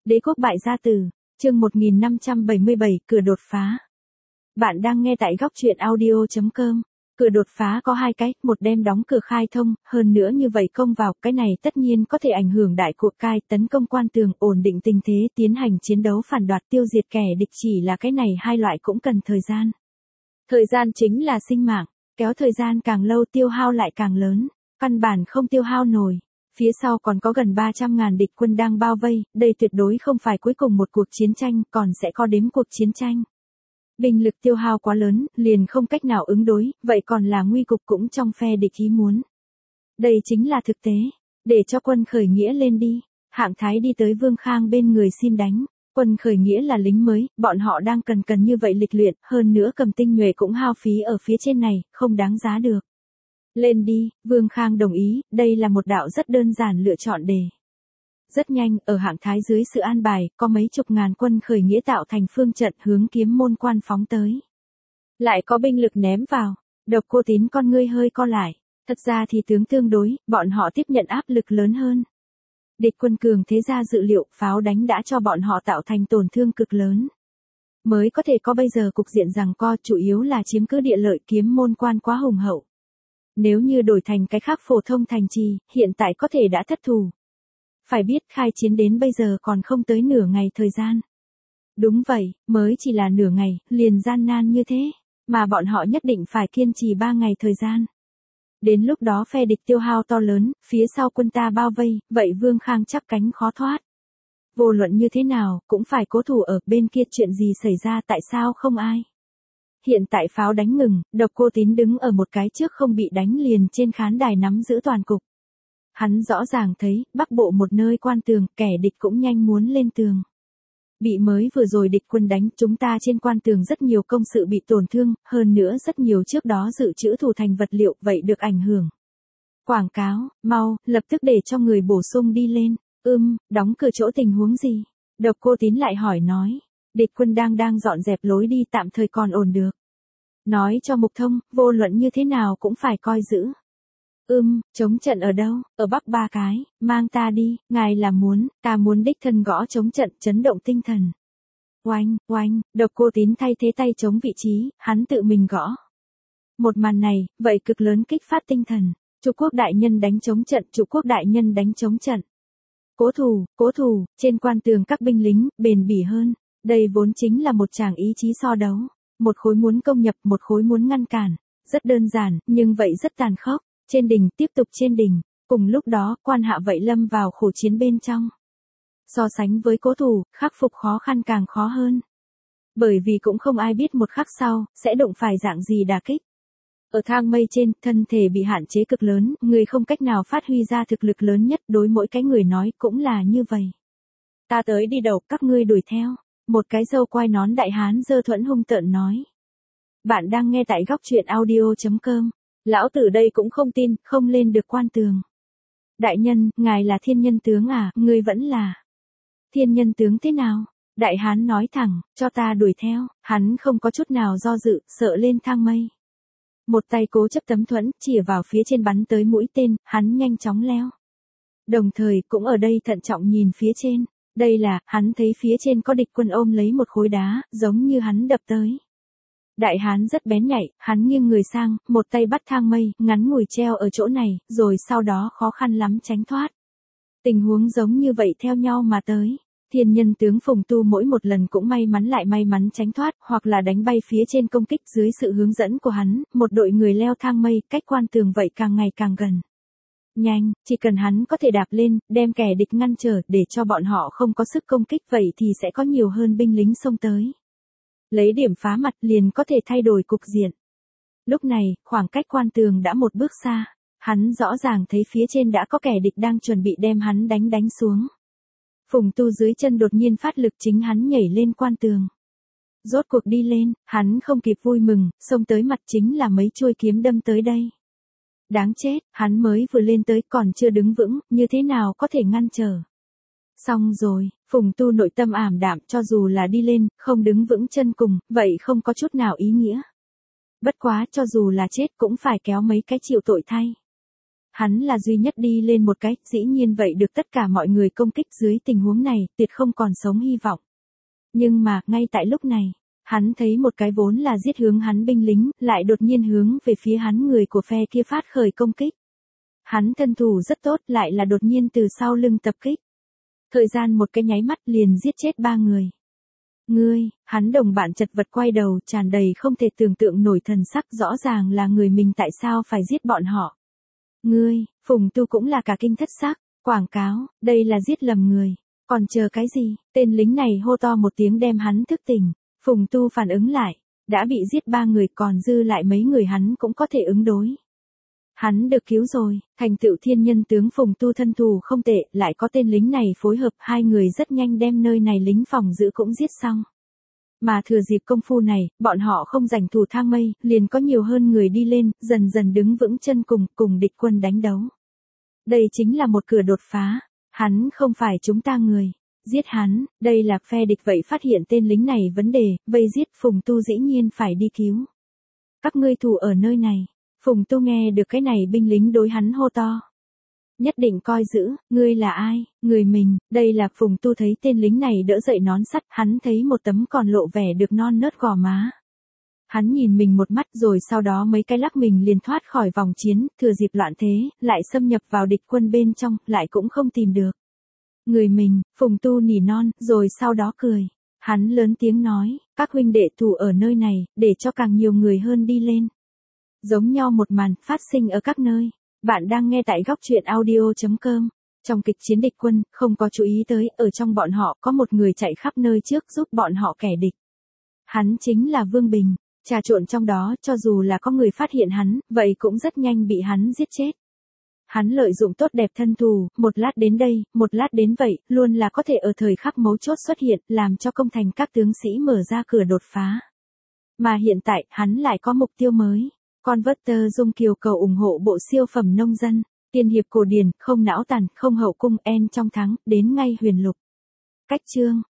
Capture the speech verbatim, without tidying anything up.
Đế quốc bại gia tử, chương một nghìn năm trăm bảy mươi bảy, cửa đột phá. Bạn đang nghe tại góc truyện audio chấm com. Cửa đột phá có hai cái, một đem đóng cửa khai thông, hơn nữa như vậy công vào, cái này tất nhiên có thể ảnh hưởng đại cuộc cai, tấn công quan tường, ổn định tình thế, tiến hành chiến đấu phản đoạt tiêu diệt kẻ địch, chỉ là cái này hai loại cũng cần thời gian. Thời gian chính là sinh mạng, kéo thời gian càng lâu tiêu hao lại càng lớn, căn bản không tiêu hao nổi. Phía sau còn có gần ba trăm ngàn địch quân đang bao vây, đây tuyệt đối không phải cuối cùng một cuộc chiến tranh, còn sẽ có đếm cuộc chiến tranh. Binh lực tiêu hao quá lớn, liền không cách nào ứng đối, vậy còn là nguy cục cũng trong phe địch ý muốn. Đây chính là thực tế, để cho quân khởi nghĩa lên đi. Hạng Thái đi tới Vương Khang bên người xin đánh. Quân khởi nghĩa là lính mới, bọn họ đang cần cần như vậy lịch luyện, hơn nữa cầm tinh nhuệ cũng hao phí ở phía trên này, không đáng giá được. Lên đi, Vương Khang đồng ý, đây là một đạo rất đơn giản lựa chọn đề. Rất nhanh, ở Hạng Thái dưới sự an bài, có mấy chục ngàn quân khởi nghĩa tạo thành phương trận hướng Kiếm Môn Quan phóng tới. Lại có binh lực ném vào, Độc Cô Tín con ngươi hơi co lại, thật ra thì tướng tương đối, bọn họ tiếp nhận áp lực lớn hơn. Địch quân cường thế ra dự liệu, pháo đánh đã cho bọn họ tạo thành tổn thương cực lớn. Mới có thể có bây giờ cục diện giằng co, chủ yếu là chiếm cứ địa lợi, Kiếm Môn Quan quá hùng hậu. Nếu như đổi thành cái khác phổ thông thành trì, hiện tại có thể đã thất thủ. Phải biết khai chiến đến bây giờ còn không tới nửa ngày thời gian. Đúng vậy, mới chỉ là nửa ngày, liền gian nan như thế, mà bọn họ nhất định phải kiên trì ba ngày thời gian. Đến lúc đó phe địch tiêu hao to lớn, phía sau quân ta bao vây, vậy Vương Khang chắc cánh khó thoát. Vô luận như thế nào, cũng phải cố thủ ở bên kia, chuyện gì xảy ra tại sao không ai. Hiện tại pháo đánh ngừng, Độc Cô Tín đứng ở một cái trước không bị đánh liền trên khán đài nắm giữ toàn cục. Hắn rõ ràng thấy, bắc bộ một nơi quan tường, kẻ địch cũng nhanh muốn lên tường. Bị mới vừa rồi địch quân đánh, chúng ta trên quan tường rất nhiều công sự bị tổn thương, hơn nữa rất nhiều trước đó dự trữ thủ thành vật liệu, vậy được ảnh hưởng. Quảng cáo, mau, lập tức để cho người bổ sung đi lên. Ưm, đóng cửa chỗ tình huống gì? Độc Cô Tín lại hỏi nói. Địch quân đang đang dọn dẹp lối đi, tạm thời còn ổn được. Nói cho Mục Thông, vô luận như thế nào cũng phải coi giữ. Ưm, chống trận ở đâu? Ở Bắc ba cái, mang ta đi, ngài là muốn, ta muốn đích thân gõ chống trận, chấn động tinh thần. Oanh, oanh, Độc Cô Tín thay thế tay chống vị trí, hắn tự mình gõ. Một màn này, vậy cực lớn kích phát tinh thần. Chủ quốc đại nhân đánh chống trận, chủ quốc đại nhân đánh chống trận. Cố thủ, cố thủ, trên quan tường các binh lính, bền bỉ hơn. Đây vốn chính là một tràng ý chí so đấu. Một khối muốn công nhập, một khối muốn ngăn cản. Rất đơn giản, nhưng vậy rất tàn khốc. Trên đỉnh, tiếp tục trên đỉnh. Cùng lúc đó, quan hạ vậy lâm vào khổ chiến bên trong. So sánh với cố thủ, khắc phục khó khăn càng khó hơn. Bởi vì cũng không ai biết một khắc sau, sẽ đụng phải dạng gì đả kích. Ở thang mây trên, thân thể bị hạn chế cực lớn, người không cách nào phát huy ra thực lực lớn nhất, đối mỗi cái người nói cũng là như vậy. Ta tới đi đầu, các ngươi đuổi theo. Một cái râu quai nón đại hán dơ thuẫn hung tợn nói. Bạn đang nghe tại góc truyện audio chấm com. Lão tử đây cũng không tin, không lên được quan tường. Đại nhân, ngài là thiên nhân tướng à, ngươi vẫn là. Thiên nhân tướng thế nào? Đại hán nói thẳng, cho ta đuổi theo, hắn không có chút nào do dự, sợ lên thang mây. Một tay cố chấp tấm thuẫn, chĩa vào phía trên bắn tới mũi tên, hắn nhanh chóng leo. Đồng thời, cũng ở đây thận trọng nhìn phía trên. Đây là, hắn thấy phía trên có địch quân ôm lấy một khối đá, giống như hắn đập tới. Đại hán rất bén nhạy, hắn nghiêng người sang, một tay bắt thang mây, ngắn ngủi treo ở chỗ này, rồi sau đó khó khăn lắm tránh thoát. Tình huống giống như vậy theo nhau mà tới. Thiên nhân tướng Phùng Tu mỗi một lần cũng may mắn lại may mắn tránh thoát, hoặc là đánh bay phía trên công kích dưới sự hướng dẫn của hắn, một đội người leo thang mây, cách quan tường vậy càng ngày càng gần. Nhanh, chỉ cần hắn có thể đạp lên, đem kẻ địch ngăn trở, để cho bọn họ không có sức công kích, vậy thì sẽ có nhiều hơn binh lính xông tới. Lấy điểm phá mặt liền có thể thay đổi cục diện. Lúc này, khoảng cách quan tường đã một bước xa. Hắn rõ ràng thấy phía trên đã có kẻ địch đang chuẩn bị đem hắn đánh đánh xuống. Phùng Tu dưới chân đột nhiên phát lực, chính hắn nhảy lên quan tường. Rốt cuộc đi lên, hắn không kịp vui mừng, xông tới mặt chính là mấy chuôi kiếm đâm tới đây. Đáng chết, hắn mới vừa lên tới còn chưa đứng vững, như thế nào có thể ngăn trở. Xong rồi, Phùng Tu nội tâm ảm đạm, cho dù là đi lên, không đứng vững chân cùng, vậy không có chút nào ý nghĩa. Bất quá, cho dù là chết cũng phải kéo mấy cái chịu tội thay. Hắn là duy nhất đi lên một cái, dĩ nhiên vậy được tất cả mọi người công kích dưới tình huống này, tuyệt không còn sống hy vọng. Nhưng mà, ngay tại lúc này, hắn thấy một cái vốn là giết hướng hắn binh lính, lại đột nhiên hướng về phía hắn người của phe kia phát khởi công kích. Hắn thân thủ rất tốt, lại là đột nhiên từ sau lưng tập kích. Thời gian một cái nháy mắt liền giết chết ba người. Ngươi, hắn đồng bạn chật vật quay đầu, tràn đầy không thể tưởng tượng nổi thần sắc, rõ ràng là người mình, tại sao phải giết bọn họ. Ngươi, Phùng Tu cũng là cả kinh thất sắc, quảng cáo, đây là giết lầm người, còn chờ cái gì? Tên lính này hô to một tiếng đem hắn thức tỉnh. Phùng Tu phản ứng lại, đã bị giết ba người, còn dư lại mấy người hắn cũng có thể ứng đối. Hắn được cứu rồi, thành tựu thiên nhân tướng Phùng Tu thân thủ không tệ, lại có tên lính này phối hợp, hai người rất nhanh đem nơi này lính phòng giữ cũng giết xong. Mà thừa dịp công phu này, bọn họ không giành thủ thang mây, liền có nhiều hơn người đi lên, dần dần đứng vững chân cùng, cùng địch quân đánh đấu. Đây chính là một cửa đột phá, hắn không phải chúng ta người. Giết hắn, đây là phe địch vậy phát hiện tên lính này vấn đề, vây giết Phùng Tu dĩ nhiên phải đi cứu. Các ngươi thủ ở nơi này, Phùng Tu nghe được cái này binh lính đối hắn hô to. Nhất định coi giữ, ngươi là ai, người mình, đây là Phùng Tu thấy tên lính này đỡ dậy nón sắt, hắn thấy một tấm còn lộ vẻ được non nớt gò má. Hắn nhìn mình một mắt rồi sau đó mấy cái lắc mình liền thoát khỏi vòng chiến, thừa dịp loạn thế, lại xâm nhập vào địch quân bên trong, lại cũng không tìm được. Người mình, Phùng Tu nỉ non, rồi sau đó cười. Hắn lớn tiếng nói, các huynh đệ thủ ở nơi này, để cho càng nhiều người hơn đi lên. Giống nhau một màn, phát sinh ở các nơi. Bạn đang nghe tại góc truyện audio chấm com. Trong kịch chiến địch quân, không có chú ý tới, ở trong bọn họ có một người chạy khắp nơi trước giúp bọn họ kẻ địch. Hắn chính là Vương Bình, trà trộn trong đó, cho dù là có người phát hiện hắn, vậy cũng rất nhanh bị hắn giết chết. Hắn lợi dụng tốt đẹp thân thủ, một lát đến đây, một lát đến vậy, luôn là có thể ở thời khắc mấu chốt xuất hiện, làm cho công thành các tướng sĩ mở ra cửa đột phá. Mà hiện tại, hắn lại có mục tiêu mới. Converter Dung Kiều cầu ủng hộ bộ siêu phẩm nông dân, tiên hiệp cổ điển, không não tàn, không hậu cung, en trong thắng, đến ngay huyền lục. Cách chương